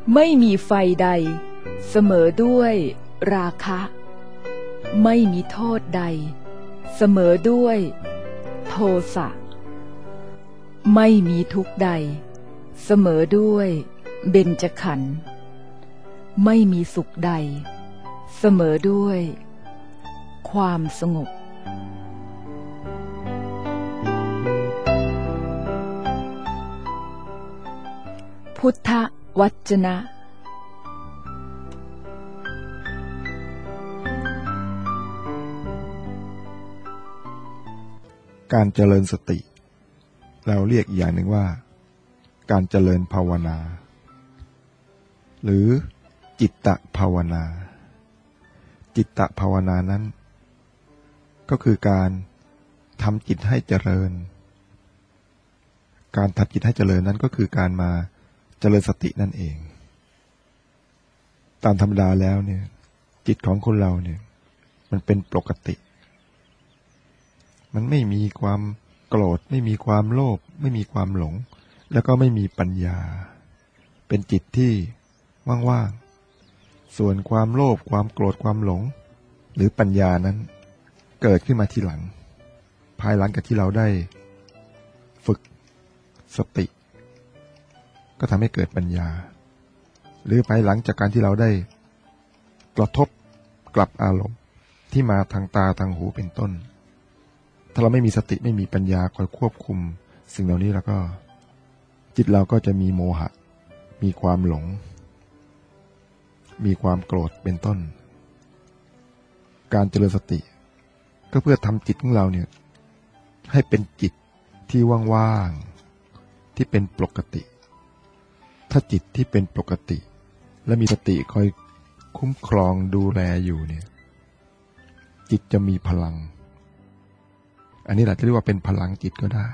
ไม่มีไฟใดเสมอด้วยราคะไม่มีโทษใดเสมอด้วยโทสะไม่มีทุกข์ใดเสมอด้วยเบญจขันธ์ไม่มีสุขใดเสมอด้วยความสงบพุทธวจนะการเจริญสติเราเรียกอีกอย่างหนึ่งว่าการเจริญภาวนาหรือจิตตภาวนาจิตตภาวนานั้นก็คือการทำจิตให้เจริญการทำจิตให้เจริญนั้นก็คือการมาเจริญสตินั่นเองตามธรรมดาแล้วเนี่ยจิตของคนเราเนี่ยมันเป็นปกติมันไม่มีความโกรธไม่มีความโลภไม่มีความหลงแล้วก็ไม่มีปัญญาเป็นจิตที่ว่างๆส่วนความโลภความโกรธความหลงหรือปัญญานั้นเกิดขึ้นมาทีหลังภายหลังจากที่เราได้ฝึกสติก็ทำให้เกิดปัญญาหรือภายหลังจากการที่เราได้กระทบกับอารมณ์ที่มาทางตาทางหูเป็นต้นถ้าเราไม่มีสติไม่มีปัญญาคอยควบคุมสิ่งเหล่านี้แล้วก็จิตเราก็จะมีโมหะมีความหลงมีความโกรธเป็นต้นการเจริญสติก็เพื่อทำจิตของเราเนี่ยให้เป็นจิตที่ว่างๆที่เป็นปกติถ้าจิตที่เป็นปกติและมีสติคอยคุ้มครองดูแลอยู่เนี่ยจิตจะมีพลังอันนี้แหละจะเรียกว่าเป็นพลังจิตก็ได้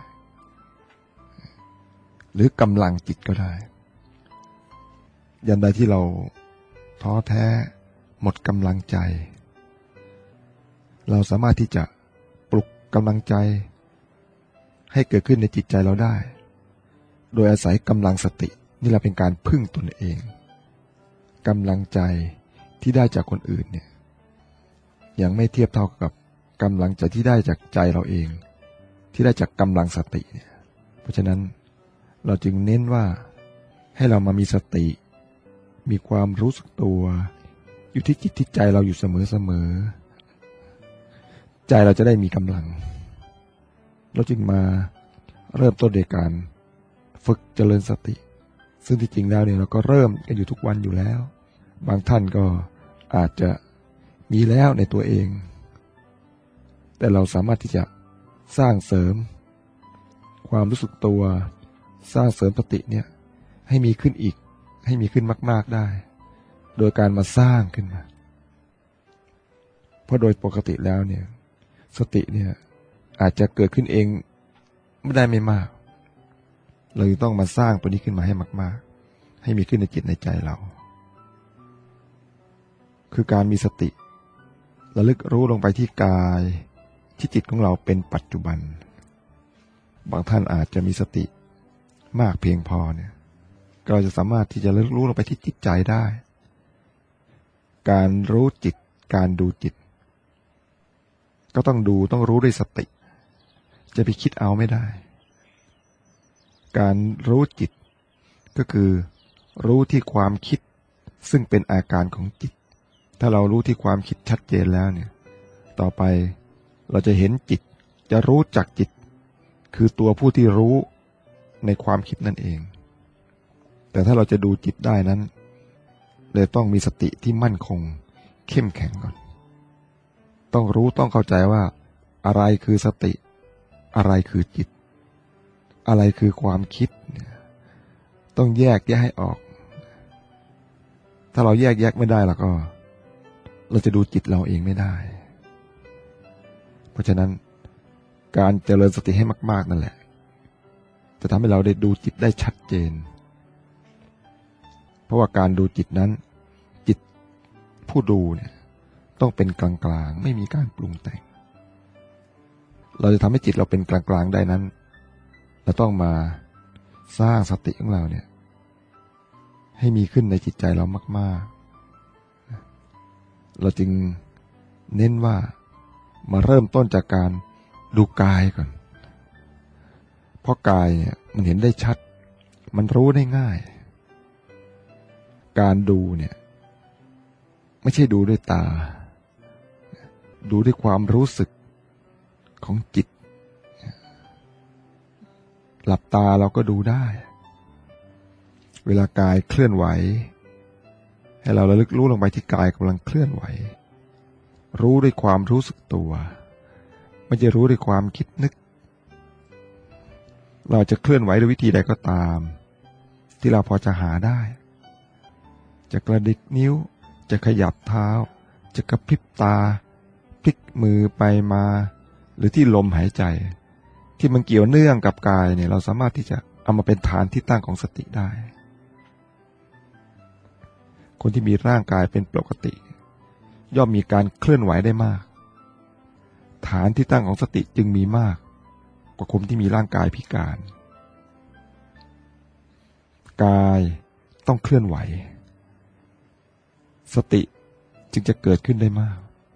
หรือกำลังจิตก็ได้ยันใดที่เราท้อแท้หมดกำลังใจเราสามารถที่จะปลุกกำลังใจให้เกิดขึ้นในจิตใจเราได้โดยอาศัยกำลังสตินี่แหละเป็นการพึ่งตนเองกำลังใจที่ได้จากคนอื่นเนี่ยยังไม่เทียบเท่ากับกำลังใจที่ได้จากใจเราเองที่ได้จากกำลังสติเนี่ยเพราะฉะนั้นเราจึงเน้นว่าให้เรามามีสติมีความรู้สึกตัวอยู่ที่จิตที่ใจเราอยู่เสมอใจเราจะได้มีกำลังเราจึงมาเริ่มต้นโดยการฝึกเจริญสติซึ่งที่จริงแล้วเนี่ยเราก็เริ่มกันอยู่ทุกวันอยู่แล้วบางท่านก็อาจจะมีแล้วในตัวเองแต่เราสามารถที่จะสร้างเสริมความรู้สึกตัวสร้างเสริมสติเนี่ยให้มีขึ้นอีกให้มีขึ้นมากๆได้โดยการมาสร้างขึ้นมาเพราะโดยปกติแล้วเนี่ยสติเนี่ยอาจจะเกิดขึ้นเองไม่ได้ไม่มากเราต้องมาสร้างตัวนี้ขึ้นมาให้มากๆให้มีขึ้นในจิตในใจเราคือการมีสติระลึกรู้ลงไปที่กายที่จิตของเราเป็นปัจจุบันบางท่านอาจจะมีสติมากเพียงพอเนี่ยเราจะสามารถที่จะระลึกรู้ลงไปที่จิตใจได้การรู้จิตการดูจิตก็ต้องรู้ด้วยสติจะไปคิดเอาไม่ได้การรู้จิตก็คือรู้ที่ความคิดซึ่งเป็นอาการของจิตถ้าเรารู้ที่ความคิดชัดเจนแล้วเนี่ยต่อไปเราจะเห็นจิตจะรู้จักจิตคือตัวผู้ที่รู้ในความคิดนั่นเองแต่ถ้าเราจะดูจิตได้นั้นเลยต้องมีสติที่มั่นคงเข้มแข็งก่อนต้องรู้ต้องเข้าใจว่าอะไรคือสติอะไรคือจิตอะไรคือความคิดต้องแยกให้ออกถ้าเราแยกไม่ได้แล้วก็เราจะดูจิตเราเองไม่ได้เพราะฉะนั้นการเจริญสติให้มากๆนั่นแหละจะทำให้เราได้ดูจิตได้ชัดเจนเพราะว่าการดูจิตนั้นจิตผู้ดูเนี่ยต้องเป็นกลางๆไม่มีการปรุงแต่งเราจะทำให้จิตเราเป็นกลางๆได้นั้นเราต้องมาสร้างสติของเราเนี่ยใให้มีขึ้นในจิตใจเรามากๆเราจึงเน้นว่ามาเริ่มต้นจากการดูกายก่อนเพราะกายเนี่ยมันเห็นได้ชัดมันรู้ได้ง่ายการดูเนี่ยไม่ใช่ดูด้วยตาดูด้วยความรู้สึกของจิตหลับตาเราก็ดูได้เวลากายเคลื่อนไหวให้เราระลึกรู้ลงไปที่กายกำลังเคลื่อนไหวรู้ด้วยความรู้สึกตัวไม่ใช่รู้ด้วยความคิดนึกเราจะเคลื่อนไหวด้วยวิธีใดก็ตามที่เราพอจะหาได้จะกระดิกนิ้วจะขยับเท้าจะกระพริบตาพลิกมือไปมาหรือที่ลมหายใจที่มันเกี่ยวเนื่องกับกายเนี่ยเราสามารถที่จะเอามาเป็นฐานที่ตั้งของสติได้คนที่มีร่างกายเป็นปกติย่อมมีการเคลื่อนไหวได้มากฐานที่ตั้งของสติจึงมีมากกว่าคนที่มีร่างกายพิการกายต้องเคลื่อนไหวสติจึงจะเกิดขึ้นได้มาก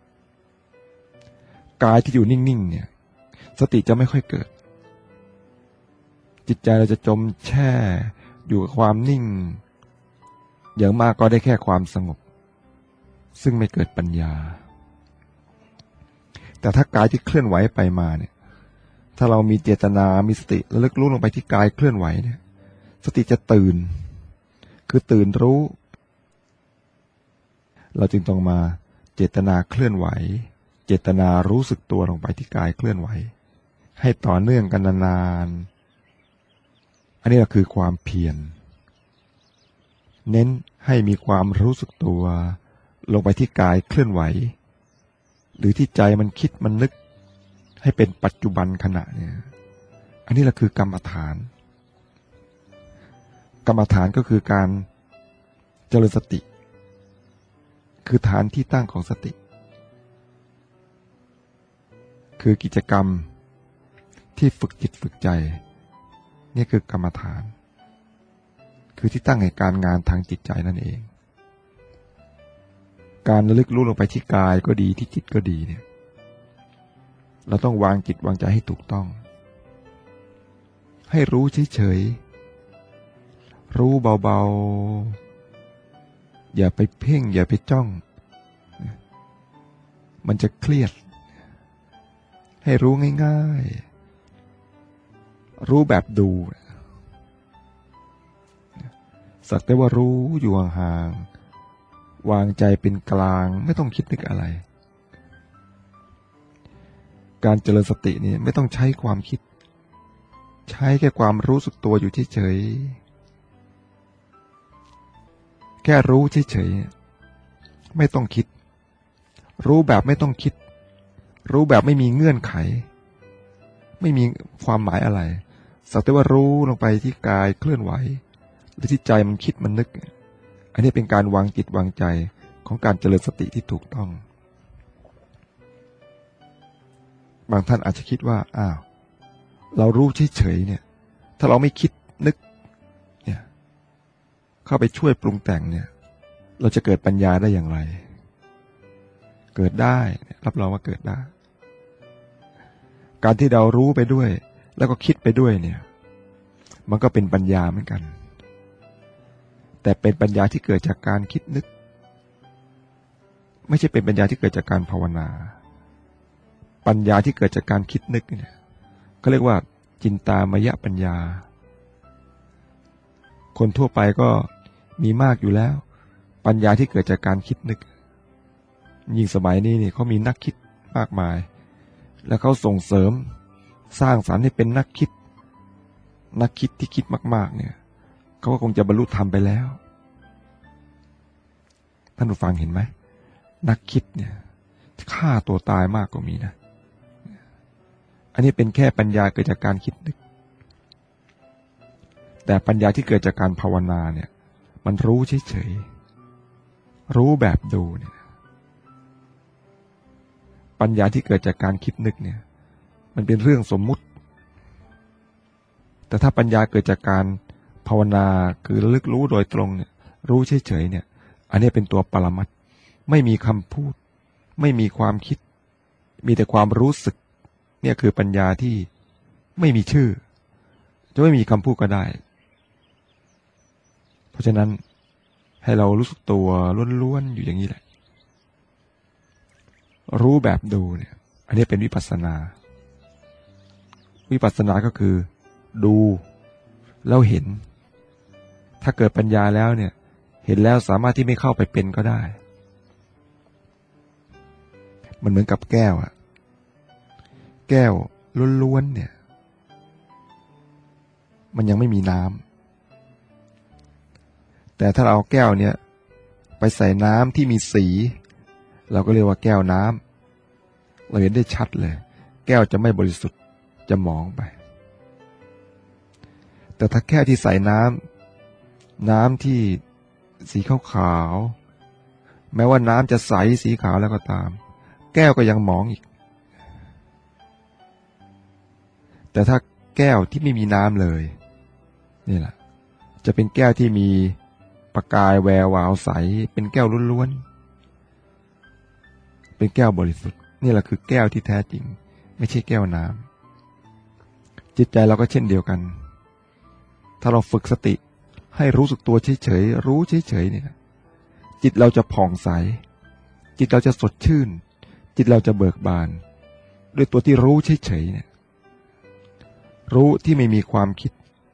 กายที่อยู่นิ่งๆเนี่ยสติจะไม่ค่อยเกิดจิตใจเราจะจมแช่อยู่กับความนิ่งอย่างมากก็ได้แค่ความสงบซึ่งไม่เกิดปัญญาแต่ถ้ากายที่เคลื่อนไหวไปมาเนี่ยถ้าเรามีเจตนามีสติระลึกรู้ลงไปที่กายเคลื่อนไหวเนี่ยสติจะตื่นคือตื่นรู้เราจึงต้องมาเจตนาเคลื่อนไหวเจตนารู้สึกตัวลงไปที่กายเคลื่อนไหวให้ต่อเนื่องกันนานๆอันนี้ก็คือความเพียรเน้นให้มีความรู้สึกตัวลงไปที่กายเคลื่อนไหวหรือที่ใจมันคิดมันนึกให้เป็นปัจจุบันขณะเนี่ยอันนี้แหละคือกรรมฐานกรรมฐานก็คือการเจริญสติคือฐานที่ตั้งของสติคือกิจกรรมที่ฝึกจิตฝึกใจนี่คือกรรมฐานคือที่ตั้งแห่งการงานทางจิตใจนั่นเองการระลึกรู้ลงไปที่กายก็ดีที่จิตก็ดีเนี่ยเราต้องวางจิตวางใจให้ถูกต้องให้รู้เฉยๆรู้เบาๆอย่าไปเพ่งอย่าไปจ้องมันจะเครียดให้รู้ง่ายๆรู้แบบดูสักแต่ว่ารู้อยู่ห่างๆวางใจเป็นกลางไม่ต้องคิดนึกอะไรการเจริญสตินี่ไม่ต้องใช้ความคิดใช้แค่ความรู้สึกตัวอยู่เฉยๆแค่รู้เฉยๆไม่ต้องคิดรู้แบบไม่ต้องคิดรู้แบบไม่มีเงื่อนไขไม่มีความหมายอะไรสักแต่ว่ารู้ลงไปที่กายเคลื่อนไหวหรือที่ใจมันคิดมันนึกอันนี้เป็นการวางจิตวางใจของการเจริญสติที่ถูกต้องบางท่านอาจจะคิดว่าอ้าวเรารู้เฉยๆเนี่ยถ้าเราไม่คิดนึกเนี่ยเข้าไปช่วยปรุงแต่งเนี่ยเราจะเกิดปัญญาได้อย่างไรเกิดได้รับรองว่าเกิดได้การที่เรารู้ไปด้วยแล้วก็คิดไปด้วยเนี่ยมันก็เป็นปัญญาเหมือนกันแต่เป็นปัญญาที่เกิดจากการคิดนึกไม่ใช่เป็นปัญญาที่เกิดจากการภาวนาปัญญาที่เกิดจากการคิดนึกเนี่ยเขาเรียกว่าจินตามยปัญญาคนทั่วไปก็มีมากอยู่แล้วปัญญาที่เกิดจากการคิดนึกยิ่งสมัยนี้นี่เขามีนักคิดมากมายแล้วเขาส่งเสริมสร้างสรรค์ให้เป็นนักคิดที่คิดมากๆเนี่ยเขาก็คงจะบรรลุธรรมไปแล้วท่านผู้ฟังเห็นไหมนักคิดเนี่ยฆ่าตัวตายมากกว่ามีนะอันนี้เป็นแค่ปัญญาเกิดจากการคิดนึกแต่ปัญญาที่เกิดจากการภาวนาเนี่ยมันรู้เฉยๆรู้แบบดูเนี่ยปัญญาที่เกิดจากการคิดนึกเนี่ยมันเป็นเรื่องสมมุติแต่ถ้าปัญญาเกิดจากการภาวนาคือระลึกรู้โดยตรงเนี่ยรู้เฉยๆเนี่ยอันนี้เป็นตัวปรมัตถ์ไม่มีคำพูดไม่มีความคิดมีแต่ความรู้สึกเนี่ยคือปัญญาที่ไม่มีชื่อจะไม่มีคำพูดก็ได้เพราะฉะนั้นให้เรารู้สึกตัวล้วนๆอยู่อย่างนี้แหละรู้แบบดูเนี่ยอันนี้เป็นวิปัสสนาวิปัสสนาก็คือดูแล้วเห็นถ้าเกิดปัญญาแล้วเนี่ยเห็นแล้วสามารถที่ไม่เข้าไปเป็นก็ได้มันเหมือนกับแก้วอะแก้วล้วนๆเนี่ยมันยังไม่มีน้ำแต่ถ้าเราเอาแก้วเนี่ยไปใส่น้ำที่มีสีเราก็เรียกว่าแก้วน้ำเราเห็นได้ชัดเลยแก้วจะไม่บริสุทธิ์จะหมองไปแต่ถ้าแก้วที่ใส่น้ำที่สีขาวๆแม้ว่าน้ำจะใสสีขาวแล้วก็ตามแก้วก็ยังหมองอีกแต่ถ้าแก้วที่ไม่มีน้ำเลยนี่แหละจะเป็นแก้วที่มีประกายแวววาวใสเป็นแก้วล้วนๆเป็นแก้วบริสุทธิ์นี่แหละคือแก้วที่แท้จริงไม่ใช่แก้วน้ำจิตใจเราก็เช่นเดียวกันถ้าเราฝึกสติให้รู้สึกตัวเฉยๆรู้เฉยๆเนี่ยจิตเราจะผ่องใสจิตเราจะสดชื่นจิตเราจะเบิกบานด้วยตัวที่รู้เฉยๆเนี่ยรู้ที่ไม่มีความคิด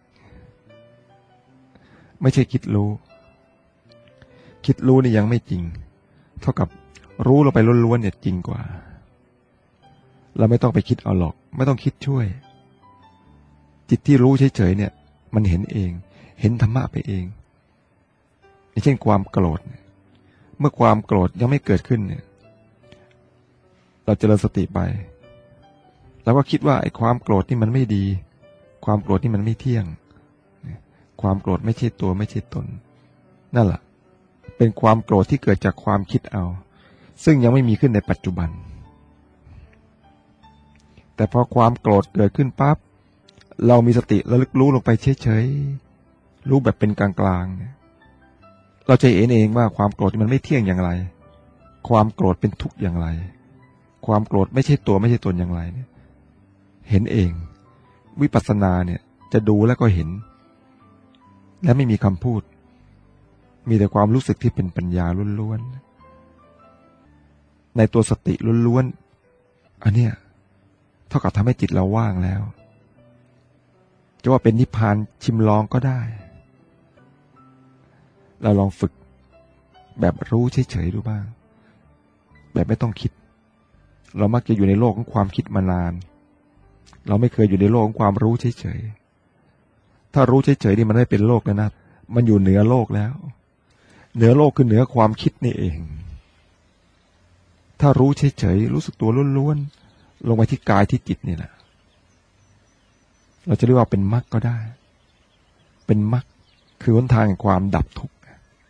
ไม่ใช่คิดรู้คิดรู้นี่ยังไม่จริงเท่ากับรู้ลงไปล้วนๆเนี่ยจริงกว่าเราไม่ต้องไปคิดเอาหรอกไม่ต้องคิดช่วยจิตที่รู้เฉยๆเนี่ยมันเห็นเองเห็นธรรมะไปเองอย่างเช่นความโกรธเมื่อความโกรธยังไม่เกิดขึ้นเนี่ยเราเจริญสติไปเราก็คิดว่าไอ้ความโกรธนี่มันไม่ดีความโกรธนี่มันไม่เที่ยงความโกรธไม่ใช่ตัวไม่ใช่ตนนั่นแหละเป็นความโกรธที่เกิดจากความคิดเอาซึ่งยังไม่มีขึ้นในปัจจุบันแต่พอความโกรธเกิดขึ้นปั๊บเรามีสติระลึกรู้ลงไปเฉยๆรู้แบบเป็นกลางๆเราจะเห็นเองว่าความโกรธมันไม่เที่ยงอย่างไรความโกรธเป็นทุกข์อย่างไรความโกรธไม่ใช่ตัวไม่ใช่ตนอย่างไรเนี่ยเห็นเองวิปัสสนาเนี่ยจะดูแล้วก็เห็นและไม่มีคำพูดมีแต่ความรู้สึกที่เป็นปัญญาล้วนๆในตัวสติล้วนๆอันเนี้ยเท่ากับทำให้จิตเราว่างแล้วจะว่าเป็นนิพพานชิมลองก็ได้เราลองฝึกแบบรู้เฉยๆดูบ้างแบบไม่ต้องคิดเรามักจะอยู่ในโลกของความคิดมานานเราไม่เคยอยู่ในโลกของความรู้เฉยๆถ้ารู้เฉยๆนี่มันไม่เป็นโลกแล้วนะมันอยู่เหนือโลกแล้วเหนือโลกคือเหนือความคิดนี่เองถ้ารู้เฉยๆรู้สึกตัวล้วนๆลงไปที่กายที่จิตนี่แหละเราจะเรียกว่าเป็นมรรคก็ได้เป็นมรรคคือหนทางแห่งความดับทุกข์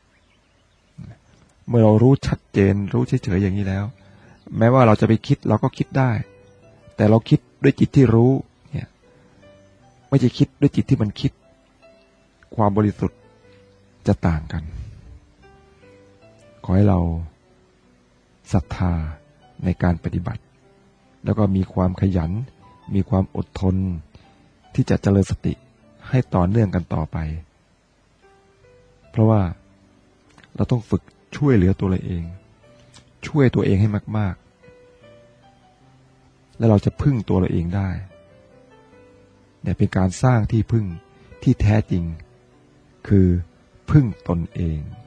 เมื่อเรารู้ชัดเจนรู้เฉยๆอย่างนี้แล้วแม้ว่าเราจะไปคิดเราก็คิดได้แต่เราคิดด้วยจิตที่รู้เนี่ยไม่ใช่คิดด้วยจิตที่มันคิดความบริสุทธิ์จะต่างกันขอให้เราศรัทธาในการปฏิบัติแล้วก็มีความขยันมีความอดทนที่จะเจริญสติให้ต่อเนื่องกันต่อไปเพราะว่าเราต้องฝึกช่วยเหลือตัวเราเองช่วยตัวเองให้มากๆและเราจะพึ่งตัวเราเองได้เนี่ยเป็นการสร้างที่พึ่งที่แท้จริงคือพึ่งตนเอง